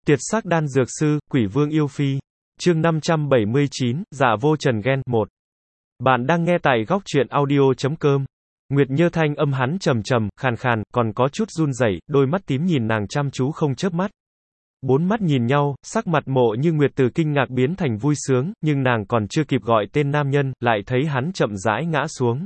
Tiệt sắc đan dược sư, quỷ vương yêu phi. Chương 579, dạ vô trần ghen, 1. Bạn đang nghe tại góc truyện audio.com. Nguyệt Nhơ thanh âm hắn trầm trầm, khàn khàn, còn có chút run rẩy, đôi mắt tím nhìn nàng chăm chú không chớp mắt. Bốn mắt nhìn nhau, sắc mặt Mộ Như Nguyệt từ kinh ngạc biến thành vui sướng, nhưng nàng còn chưa kịp gọi tên nam nhân, lại thấy hắn chậm rãi ngã xuống.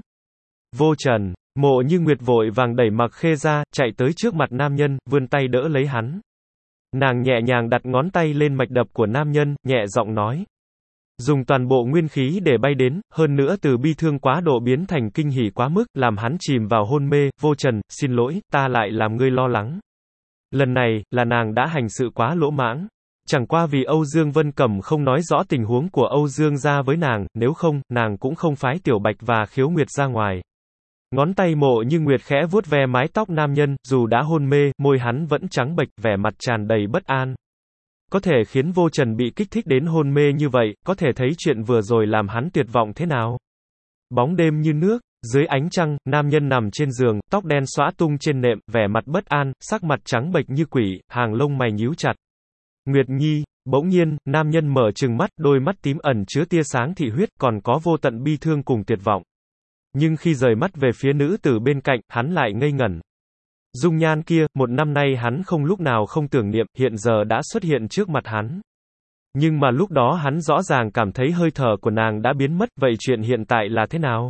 Vô Trần, Mộ Như Nguyệt vội vàng đẩy Mặc Khê ra, chạy tới trước mặt nam nhân, vươn tay đỡ lấy hắn. Nàng nhẹ nhàng đặt ngón tay lên mạch đập của nam nhân, nhẹ giọng nói. Dùng toàn bộ nguyên khí để bay đến, hơn nữa từ bi thương quá độ biến thành kinh hỉ quá mức, làm hắn chìm vào hôn mê. Vô Trần, xin lỗi, ta lại làm ngươi lo lắng. Lần này, là nàng đã hành sự quá lỗ mãng. Chẳng qua vì Âu Dương Vân Cẩm không nói rõ tình huống của Âu Dương gia với nàng, nếu không, nàng cũng không phái Tiểu Bạch và Khiếu Nguyệt ra ngoài. Ngón tay Mộ Như Nguyệt khẽ vuốt ve mái tóc nam nhân, dù đã hôn mê, môi hắn vẫn trắng bệch, vẻ mặt tràn đầy bất an. Có thể khiến Vô Trần bị kích thích đến hôn mê như vậy, có thể thấy chuyện vừa rồi làm hắn tuyệt vọng thế nào. Bóng đêm như nước, dưới ánh trăng, nam nhân nằm trên giường, tóc đen xõa tung trên nệm, vẻ mặt bất an, sắc mặt trắng bệch như quỷ, hàng lông mày nhíu chặt. Nguyệt Nhi, bỗng nhiên, nam nhân mở trừng mắt, đôi mắt tím ẩn chứa tia sáng thị huyết, còn có vô tận bi thương cùng tuyệt vọng. Nhưng khi rời mắt về phía nữ tử bên cạnh, hắn lại ngây ngẩn. Dung nhan kia, một năm nay hắn không lúc nào không tưởng niệm, hiện giờ đã xuất hiện trước mặt hắn. Nhưng mà lúc đó hắn rõ ràng cảm thấy hơi thở của nàng đã biến mất, vậy chuyện hiện tại là thế nào?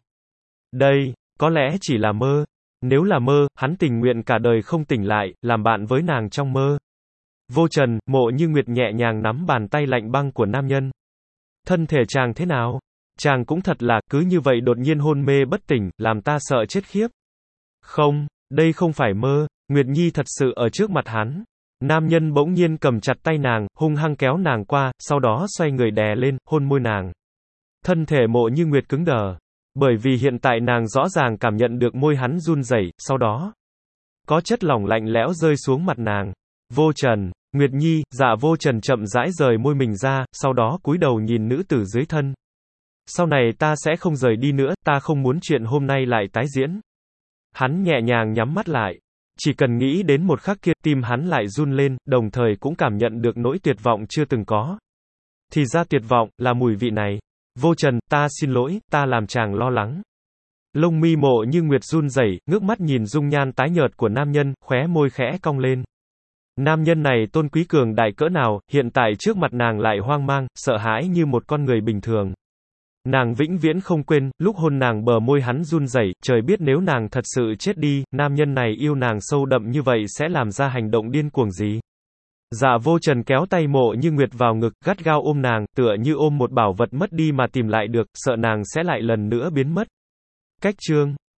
Đây, có lẽ chỉ là mơ. Nếu là mơ, hắn tình nguyện cả đời không tỉnh lại, làm bạn với nàng trong mơ. Vô Trần, Mộ Như Nguyệt nhẹ nhàng nắm bàn tay lạnh băng của nam nhân. Thân thể chàng thế nào? Chàng cũng thật là, cứ như vậy đột nhiên hôn mê bất tỉnh, làm ta sợ chết khiếp. Không, đây không phải mơ, Nguyệt Nhi thật sự ở trước mặt hắn. Nam nhân bỗng nhiên cầm chặt tay nàng, hung hăng kéo nàng qua, sau đó xoay người đè lên, hôn môi nàng. Thân thể Mộ Như Nguyệt cứng đờ. Bởi vì hiện tại nàng rõ ràng cảm nhận được môi hắn run rẩy, sau đó có chất lỏng lạnh lẽo rơi xuống mặt nàng. Vô Trần, Nguyệt Nhi, dạ Vô Trần chậm rãi rời môi mình ra, sau đó cúi đầu nhìn nữ tử dưới thân. Sau này ta sẽ không rời đi nữa, ta không muốn chuyện hôm nay lại tái diễn. Hắn nhẹ nhàng nhắm mắt lại. Chỉ cần nghĩ đến một khắc kia, tim hắn lại run lên, đồng thời cũng cảm nhận được nỗi tuyệt vọng chưa từng có. Thì ra tuyệt vọng, là mùi vị này. Vô Trần, ta xin lỗi, ta làm chàng lo lắng. Lông mi Mộ Như Nguyệt run rẩy, ngước mắt nhìn dung nhan tái nhợt của nam nhân, khóe môi khẽ cong lên. Nam nhân này tôn quý cường đại cỡ nào, hiện tại trước mặt nàng lại hoang mang, sợ hãi như một con người bình thường. Nàng vĩnh viễn không quên, lúc hôn nàng bờ môi hắn run rẩy, trời biết nếu nàng thật sự chết đi, nam nhân này yêu nàng sâu đậm như vậy sẽ làm ra hành động điên cuồng gì. Dạ Vô Trần kéo tay Mộ Như Nguyệt vào ngực, gắt gao ôm nàng, tựa như ôm một bảo vật mất đi mà tìm lại được, sợ nàng sẽ lại lần nữa biến mất. Cách chương